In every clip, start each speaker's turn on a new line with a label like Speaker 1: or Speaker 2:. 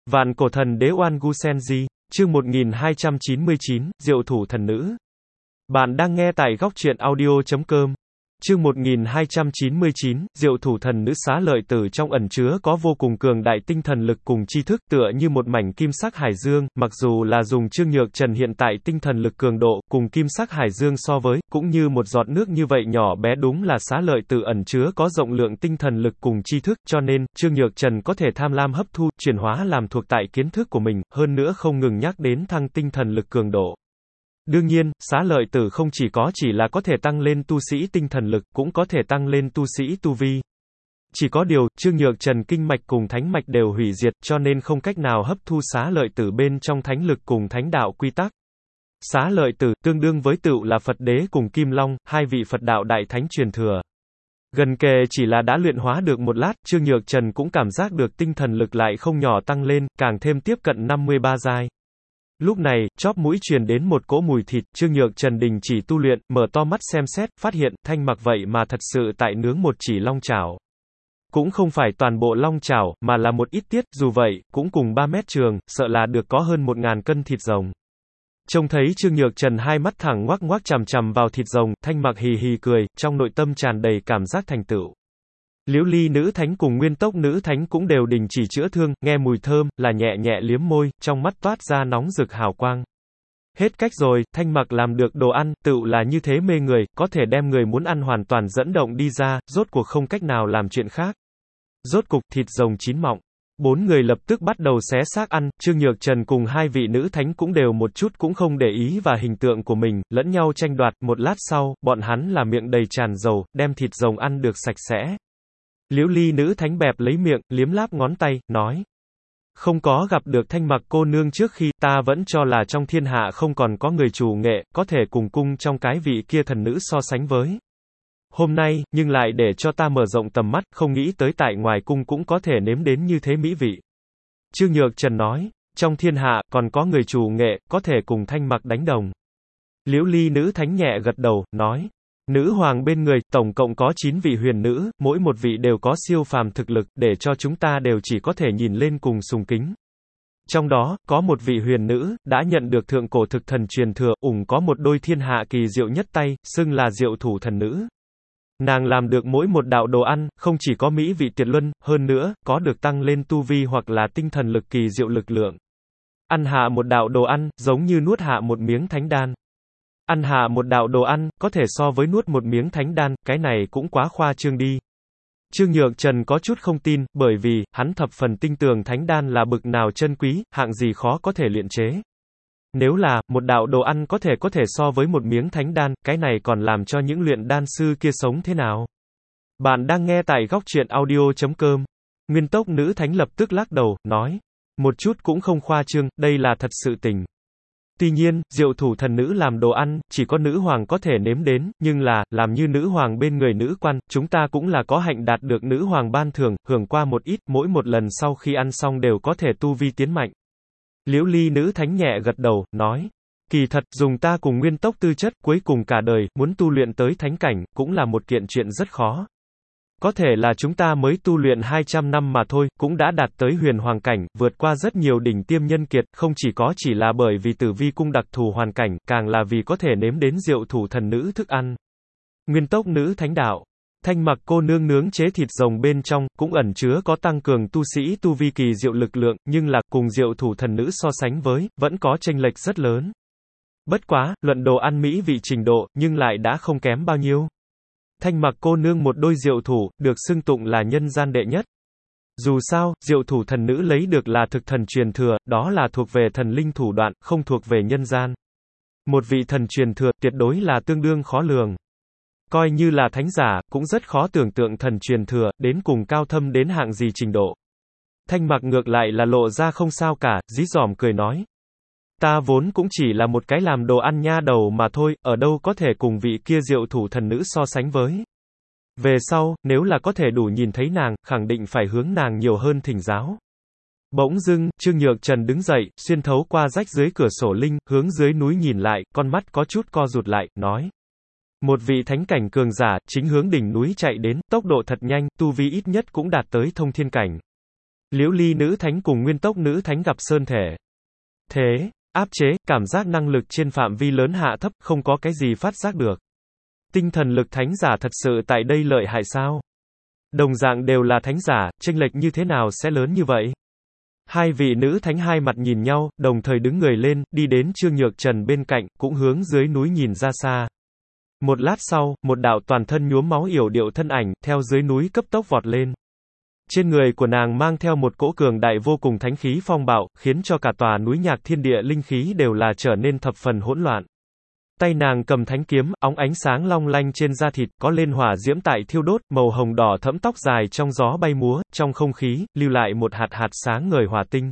Speaker 1: Vạn cổ thần đế Oan Gu Senji, chương 1299, Diệu thủ thần nữ. Bạn đang nghe tại góc truyện audio.com. Chương 1299, Diệu thủ thần nữ. Xá lợi tử trong ẩn chứa có vô cùng cường đại tinh thần lực cùng tri thức, tựa như một mảnh kim sắc hải dương, mặc dù là dùng Trương Nhược Trần hiện tại tinh thần lực cường độ, cùng kim sắc hải dương so với, cũng như một giọt nước như vậy nhỏ bé. Đúng là xá lợi tử ẩn chứa có rộng lượng tinh thần lực cùng tri thức, cho nên, Trương Nhược Trần có thể tham lam hấp thu, chuyển hóa làm thuộc tại kiến thức của mình, hơn nữa không ngừng nhắc đến thăng tinh thần lực cường độ. Đương nhiên, xá lợi tử không chỉ là có thể tăng lên tu sĩ tinh thần lực, cũng có thể tăng lên tu sĩ tu vi. Chỉ có điều, Trương Nhược Trần kinh mạch cùng thánh mạch đều hủy diệt, cho nên không cách nào hấp thu xá lợi tử bên trong thánh lực cùng thánh đạo quy tắc. Xá lợi tử, tương đương với tựu là Phật đế cùng Kim Long, hai vị Phật đạo đại thánh truyền thừa. Gần kề chỉ là đã luyện hóa được một lát, Trương Nhược Trần cũng cảm giác được tinh thần lực lại không nhỏ tăng lên, càng thêm tiếp cận 53 giai. Lúc này, chóp mũi truyền đến một cỗ mùi thịt, Trương Nhược Trần đình chỉ tu luyện, mở to mắt xem xét, phát hiện, Thanh Mặc vậy mà thật sự tại nướng một chỉ long chảo. Cũng không phải toàn bộ long chảo, mà là một ít tiết, dù vậy, cũng cùng 3 mét trường, sợ là được có hơn 1000 cân thịt rồng. Trông thấy Trương Nhược Trần hai mắt thẳng ngoác ngoác chằm chằm vào thịt rồng, Thanh Mặc hì hì cười, trong nội tâm tràn đầy cảm giác thành tựu. Liễu Ly nữ thánh cùng Nguyên Tốc nữ thánh cũng đều đình chỉ chữa thương, nghe mùi thơm, là nhẹ nhẹ liếm môi, trong mắt toát ra nóng rực hào quang. Hết cách rồi, Thanh Mặc làm được đồ ăn, tựu là như thế mê người, có thể đem người muốn ăn hoàn toàn dẫn động đi ra, rốt cuộc không cách nào làm chuyện khác. Rốt cục, thịt rồng chín mọng. 4 người lập tức bắt đầu xé xác ăn, Trương Nhược Trần cùng hai vị nữ thánh cũng đều một chút cũng không để ý và hình tượng của mình, lẫn nhau tranh đoạt, một lát sau, bọn hắn là miệng đầy tràn dầu, đem thịt rồng ăn được sạch sẽ. Liễu Ly nữ thánh bẹp lấy miệng, liếm láp ngón tay, nói. Không có gặp được Thanh Mặc cô nương trước khi, ta vẫn cho là trong thiên hạ không còn có người chủ nghệ, có thể cùng cung trong cái vị kia thần nữ so sánh với. Hôm nay, nhưng lại để cho ta mở rộng tầm mắt, không nghĩ tới tại ngoài cung cũng có thể nếm đến như thế mỹ vị. Trương Nhược Trần nói, trong thiên hạ, còn có người chủ nghệ, có thể cùng Thanh Mặc đánh đồng. Liễu Ly nữ thánh nhẹ gật đầu, nói. Nữ hoàng bên người, tổng cộng có 9 vị huyền nữ, mỗi một vị đều có siêu phàm thực lực, để cho chúng ta đều chỉ có thể nhìn lên cùng sùng kính. Trong đó, có một vị huyền nữ, đã nhận được thượng cổ thực thần truyền thừa, có một đôi thiên hạ kỳ diệu nhất tay, xưng là diệu thủ thần nữ. Nàng làm được mỗi một đạo đồ ăn, không chỉ có mỹ vị tuyệt luân, hơn nữa, có được tăng lên tu vi hoặc là tinh thần lực kỳ diệu lực lượng. Ăn hạ một đạo đồ ăn, giống như nuốt hạ một miếng thánh đan. Ăn hạ một đạo đồ ăn, có thể so với nuốt một miếng thánh đan, cái này cũng quá khoa trương đi. Trương Nhược Trần có chút không tin, bởi vì, hắn thập phần tin tưởng thánh đan là bực nào chân quý, hạng gì khó có thể luyện chế. Nếu là, một đạo đồ ăn có thể so với một miếng thánh đan, cái này còn làm cho những luyện đan sư kia sống thế nào? Bạn đang nghe tại góc truyện audio.com. Nguyên Tốc nữ thánh lập tức lắc đầu, nói. Một chút cũng không khoa trương, đây là thật sự tình. Tuy nhiên, diệu thủ thần nữ làm đồ ăn, chỉ có nữ hoàng có thể nếm đến, nhưng là, làm như nữ hoàng bên người nữ quan, chúng ta cũng là có hạnh đạt được nữ hoàng ban thưởng, hưởng qua một ít, mỗi một lần sau khi ăn xong đều có thể tu vi tiến mạnh. Liễu Ly nữ thánh nhẹ gật đầu, nói. Kỳ thật, dùng ta cùng Nguyên Tốc tư chất, cuối cùng cả đời, muốn tu luyện tới thánh cảnh, cũng là một kiện chuyện rất khó. Có thể là chúng ta mới tu luyện 200 năm mà thôi, cũng đã đạt tới huyền hoàng cảnh, vượt qua rất nhiều đỉnh tiêm nhân kiệt, không chỉ là bởi vì Tử Vi cung đặc thù hoàn cảnh, càng là vì có thể nếm đến diệu thủ thần nữ thức ăn. Nguyên Tốc nữ thánh đạo. Thanh Mặc cô nương nướng chế thịt rồng bên trong, cũng ẩn chứa có tăng cường tu sĩ tu vi kỳ diệu lực lượng, nhưng là, cùng diệu thủ thần nữ so sánh với, vẫn có chênh lệch rất lớn. Bất quá, luận đồ ăn mỹ vị trình độ, nhưng lại đã không kém bao nhiêu. Thanh Mặc cô nương một đôi diệu thủ, được xưng tụng là nhân gian đệ nhất. Dù sao, diệu thủ thần nữ lấy được là thực thần truyền thừa, đó là thuộc về thần linh thủ đoạn, không thuộc về nhân gian. Một vị thần truyền thừa, tuyệt đối là tương đương khó lường. Coi như là thánh giả, cũng rất khó tưởng tượng thần truyền thừa, đến cùng cao thâm đến hạng gì trình độ. Thanh Mặc ngược lại là lộ ra không sao cả, dí dỏm cười nói. Ta vốn cũng chỉ là một cái làm đồ ăn nha đầu mà thôi, ở đâu có thể cùng vị kia diệu thủ thần nữ so sánh với. Về sau, nếu là có thể đủ nhìn thấy nàng, khẳng định phải hướng nàng nhiều hơn thỉnh giáo. Bỗng dưng, Trương Nhược Trần đứng dậy, xuyên thấu qua rách dưới cửa sổ linh, hướng dưới núi nhìn lại, con mắt có chút co rụt lại, nói. Một vị thánh cảnh cường giả, chính hướng đỉnh núi chạy đến, tốc độ thật nhanh, tu vi ít nhất cũng đạt tới thông thiên cảnh. Liễu Ly nữ thánh cùng Nguyên Tốc nữ thánh gặp sơn thể. Thế, áp chế, cảm giác năng lực trên phạm vi lớn hạ thấp, không có cái gì phát giác được. Tinh thần lực thánh giả thật sự tại đây lợi hại sao? Đồng dạng đều là thánh giả, chênh lệch như thế nào sẽ lớn như vậy? Hai vị nữ thánh hai mặt nhìn nhau, đồng thời đứng người lên, đi đến Trương Nhược Trần bên cạnh, cũng hướng dưới núi nhìn ra xa. Một lát sau, một đạo toàn thân nhuốm máu yểu điệu thân ảnh, theo dưới núi cấp tốc vọt lên. Trên người của nàng mang theo một cỗ cường đại vô cùng thánh khí phong bạo, khiến cho cả tòa núi Nhạc Thiên Địa linh khí đều là trở nên thập phần hỗn loạn. Tay nàng cầm thánh kiếm, óng ánh sáng long lanh trên da thịt, có lên hỏa diễm tại thiêu đốt, màu hồng đỏ thẫm tóc dài trong gió bay múa, trong không khí, lưu lại một hạt hạt sáng ngời hỏa tinh.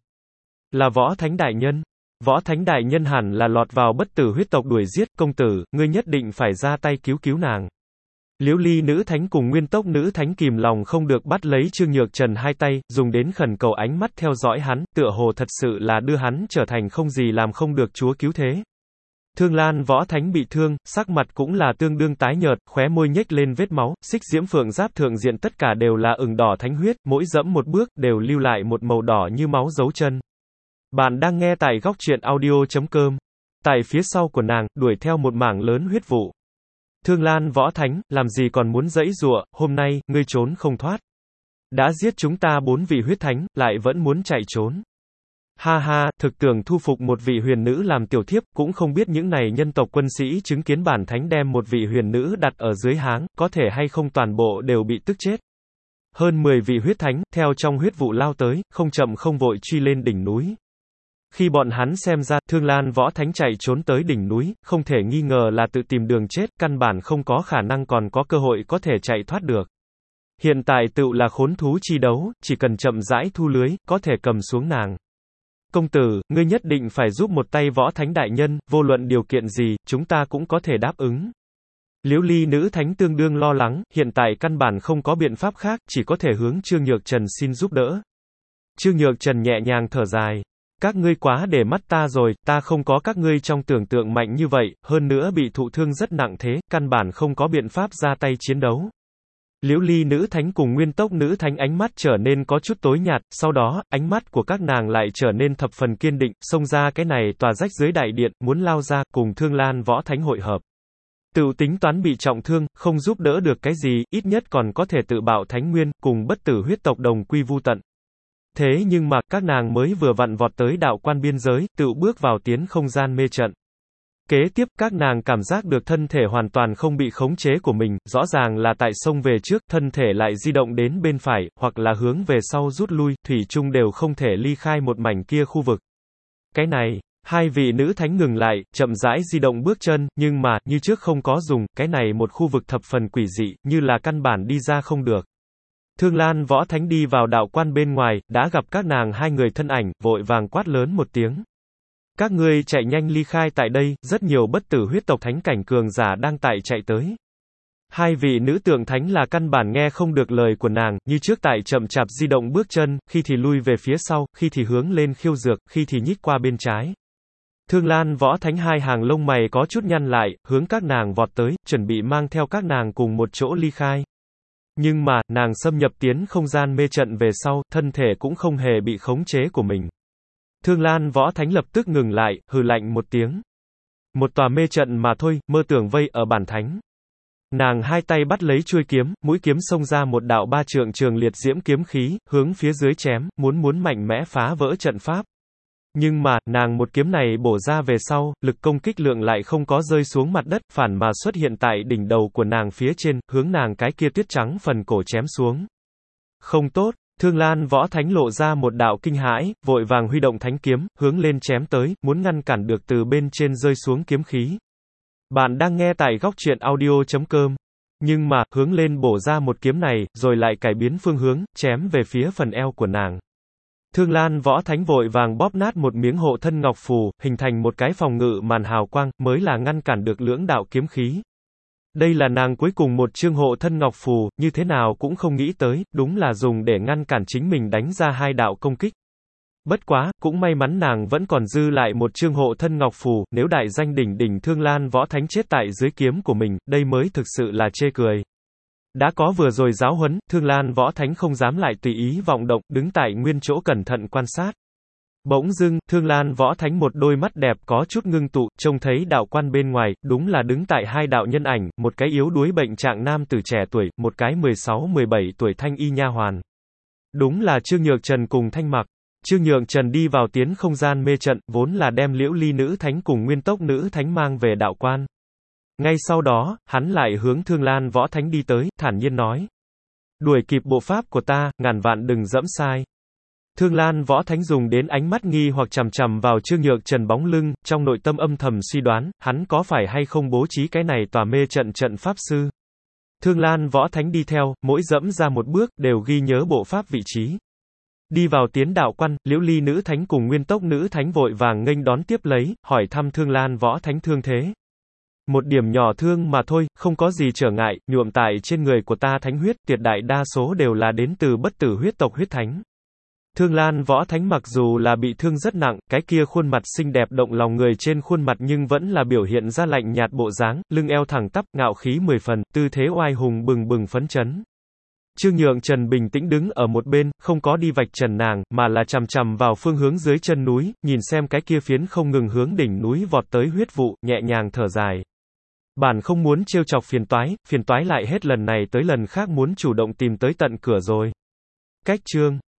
Speaker 1: Là Võ Thánh Đại Nhân. Võ Thánh Đại Nhân hẳn là lọt vào bất tử huyết tộc đuổi giết, công tử, ngươi nhất định phải ra tay cứu nàng. Liễu Ly nữ thánh cùng Nguyên Tốc nữ thánh kìm lòng không được bắt lấy Trương Nhược Trần hai tay, dùng đến khẩn cầu ánh mắt theo dõi hắn, tựa hồ thật sự là đưa hắn trở thành không gì làm không được chúa cứu thế. Thương Lan Võ Thánh bị thương, sắc mặt cũng là tương đương tái nhợt, khóe môi nhếch lên vết máu, xích diễm phượng giáp thượng diện tất cả đều là ửng đỏ thánh huyết, mỗi dẫm một bước, đều lưu lại một màu đỏ như máu dấu chân. Bạn đang nghe tại góc truyện audio.com. Tại phía sau của nàng, đuổi theo một mảng lớn huyết vụ. Thương Lan Võ Thánh, làm gì còn muốn giãy giụa, hôm nay, ngươi trốn không thoát. Đã giết chúng ta 4 vị huyết thánh, lại vẫn muốn chạy trốn. Ha ha, thực tưởng thu phục một vị huyền nữ làm tiểu thiếp, cũng không biết những này nhân tộc quân sĩ chứng kiến bản thánh đem một vị huyền nữ đặt ở dưới háng, có thể hay không toàn bộ đều bị tức chết. Hơn 10 vị huyết thánh, theo trong huyết vụ lao tới, không chậm không vội truy lên đỉnh núi. Khi bọn hắn xem ra, Thương Lan Võ Thánh chạy trốn tới đỉnh núi, không thể nghi ngờ là tự tìm đường chết, căn bản không có khả năng còn có cơ hội có thể chạy thoát được. Hiện tại tựu là khốn thú chi đấu, chỉ cần chậm rãi thu lưới, có thể cầm xuống nàng. Công tử, ngươi nhất định phải giúp một tay Võ Thánh Đại Nhân, vô luận điều kiện gì, chúng ta cũng có thể đáp ứng. Liễu Ly nữ thánh tương đương lo lắng, hiện tại căn bản không có biện pháp khác, chỉ có thể hướng Trương Nhược Trần xin giúp đỡ. Trương Nhược Trần nhẹ nhàng thở dài. Các ngươi quá để mắt ta rồi, ta không có các ngươi trong tưởng tượng mạnh như vậy, hơn nữa bị thụ thương rất nặng thế, căn bản không có biện pháp ra tay chiến đấu. Liễu Ly nữ thánh cùng Nguyên Tốc nữ thánh ánh mắt trở nên có chút tối nhạt, sau đó, ánh mắt của các nàng lại trở nên thập phần kiên định, xông ra cái này tòa rách dưới đại điện, muốn lao ra, cùng Thương Lan Võ Thánh hội hợp. Tự tính toán bị trọng thương, không giúp đỡ được cái gì, ít nhất còn có thể tự bạo thánh nguyên, cùng bất tử huyết tộc đồng quy vu tận. Thế nhưng mà, các nàng mới vừa vặn vọt tới đạo quan biên giới, tự bước vào tiến không gian mê trận. Kế tiếp, các nàng cảm giác được thân thể hoàn toàn không bị khống chế của mình, rõ ràng là tại sông về trước, thân thể lại di động đến bên phải, hoặc là hướng về sau rút lui, thủy chung đều không thể ly khai một mảnh kia khu vực. Cái này, hai vị nữ thánh ngừng lại, chậm rãi di động bước chân, nhưng mà, như trước không có dùng, cái này một khu vực thập phần quỷ dị, như là căn bản đi ra không được. Thương Lan Võ Thánh đi vào đạo quan bên ngoài, đã gặp các nàng hai người thân ảnh, vội vàng quát lớn một tiếng. Các ngươi chạy nhanh ly khai tại đây, rất nhiều bất tử huyết tộc thánh cảnh cường giả đang tại chạy tới. Hai vị nữ tượng thánh là căn bản nghe không được lời của nàng, như trước tại chậm chạp di động bước chân, khi thì lui về phía sau, khi thì hướng lên khiêu dược, khi thì nhích qua bên trái. Thương Lan Võ Thánh hai hàng lông mày có chút nhăn lại, hướng các nàng vọt tới, chuẩn bị mang theo các nàng cùng một chỗ ly khai. Nhưng mà, nàng xâm nhập tiến không gian mê trận về sau, thân thể cũng không hề bị khống chế của mình. Thương Lan Võ Thánh lập tức ngừng lại, hừ lạnh một tiếng. Một tòa mê trận mà thôi, mơ tưởng vây ở bản thánh. Nàng hai tay bắt lấy chuôi kiếm, mũi kiếm xông ra một đạo ba trượng trường liệt diễm kiếm khí, hướng phía dưới chém, muốn mạnh mẽ phá vỡ trận pháp. Nhưng mà, nàng một kiếm này bổ ra về sau, lực công kích lượng lại không có rơi xuống mặt đất, phản mà xuất hiện tại đỉnh đầu của nàng phía trên, hướng nàng cái kia tuyết trắng phần cổ chém xuống. Không tốt, Thương Lan Võ Thánh lộ ra một đạo kinh hãi, vội vàng huy động thánh kiếm, hướng lên chém tới, muốn ngăn cản được từ bên trên rơi xuống kiếm khí. Bạn đang nghe tại góc truyện audio.com. Nhưng mà, hướng lên bổ ra một kiếm này, rồi lại cải biến phương hướng, chém về phía phần eo của nàng. Thương Lan Võ Thánh vội vàng bóp nát một miếng hộ thân ngọc phù, hình thành một cái phòng ngự màn hào quang, mới là ngăn cản được lưỡng đạo kiếm khí. Đây là nàng cuối cùng một chương hộ thân ngọc phù, như thế nào cũng không nghĩ tới, đúng là dùng để ngăn cản chính mình đánh ra hai đạo công kích. Bất quá, cũng may mắn nàng vẫn còn dư lại một chương hộ thân ngọc phù, nếu đại danh đỉnh đỉnh Thương Lan Võ Thánh chết tại dưới kiếm của mình, đây mới thực sự là chê cười. Đã có vừa rồi giáo huấn, Thương Lan Võ Thánh không dám lại tùy ý vọng động, đứng tại nguyên chỗ cẩn thận quan sát. Bỗng dưng, Thương Lan Võ Thánh một đôi mắt đẹp có chút ngưng tụ, trông thấy đạo quan bên ngoài, đúng là đứng tại hai đạo nhân ảnh, một cái yếu đuối bệnh trạng nam tử trẻ tuổi, một cái 16-17 tuổi thanh y nha hoàn. Đúng là Trương Nhược Trần cùng Thanh Mặc. Trương Nhược Trần đi vào tiến không gian mê trận, vốn là đem Liễu Ly nữ thánh cùng Nguyên Tốc nữ thánh mang về đạo quan. Ngay sau đó, hắn lại hướng Thương Lan Võ Thánh đi tới, thản nhiên nói. Đuổi kịp bộ pháp của ta, ngàn vạn đừng dẫm sai. Thương Lan Võ Thánh dùng đến ánh mắt nghi hoặc chằm chằm vào Trương Nhược Trần bóng lưng, trong nội tâm âm thầm suy đoán, hắn có phải hay không bố trí cái này tòa mê trận trận pháp sư. Thương Lan Võ Thánh đi theo, mỗi dẫm ra một bước, đều ghi nhớ bộ pháp vị trí. Đi vào tiến đạo quan, Liễu Ly nữ thánh cùng Nguyên Tốc nữ thánh vội vàng nghênh đón tiếp lấy, hỏi thăm Thương Lan Võ Thánh thương thế. Một điểm nhỏ thương mà thôi, không có gì trở ngại, nhuộm tại trên người của ta thánh huyết, tuyệt đại đa số đều là đến từ bất tử huyết tộc huyết thánh. Thương Lan Võ Thánh mặc dù là bị thương rất nặng, cái kia khuôn mặt xinh đẹp động lòng người trên khuôn mặt nhưng vẫn là biểu hiện ra lạnh nhạt bộ dáng, lưng eo thẳng tắp, ngạo khí 10 phần, tư thế oai hùng bừng bừng phấn chấn. Trương Nhượng Trần bình tĩnh đứng ở một bên, không có đi vạch trần nàng, mà là chằm chằm vào phương hướng dưới chân núi, nhìn xem cái kia phiến không ngừng hướng đỉnh núi vọt tới huyết vụ, nhẹ nhàng thở dài. Bản không muốn trêu chọc phiền toái lại hết lần này tới lần khác muốn chủ động tìm tới tận cửa rồi. Cách chương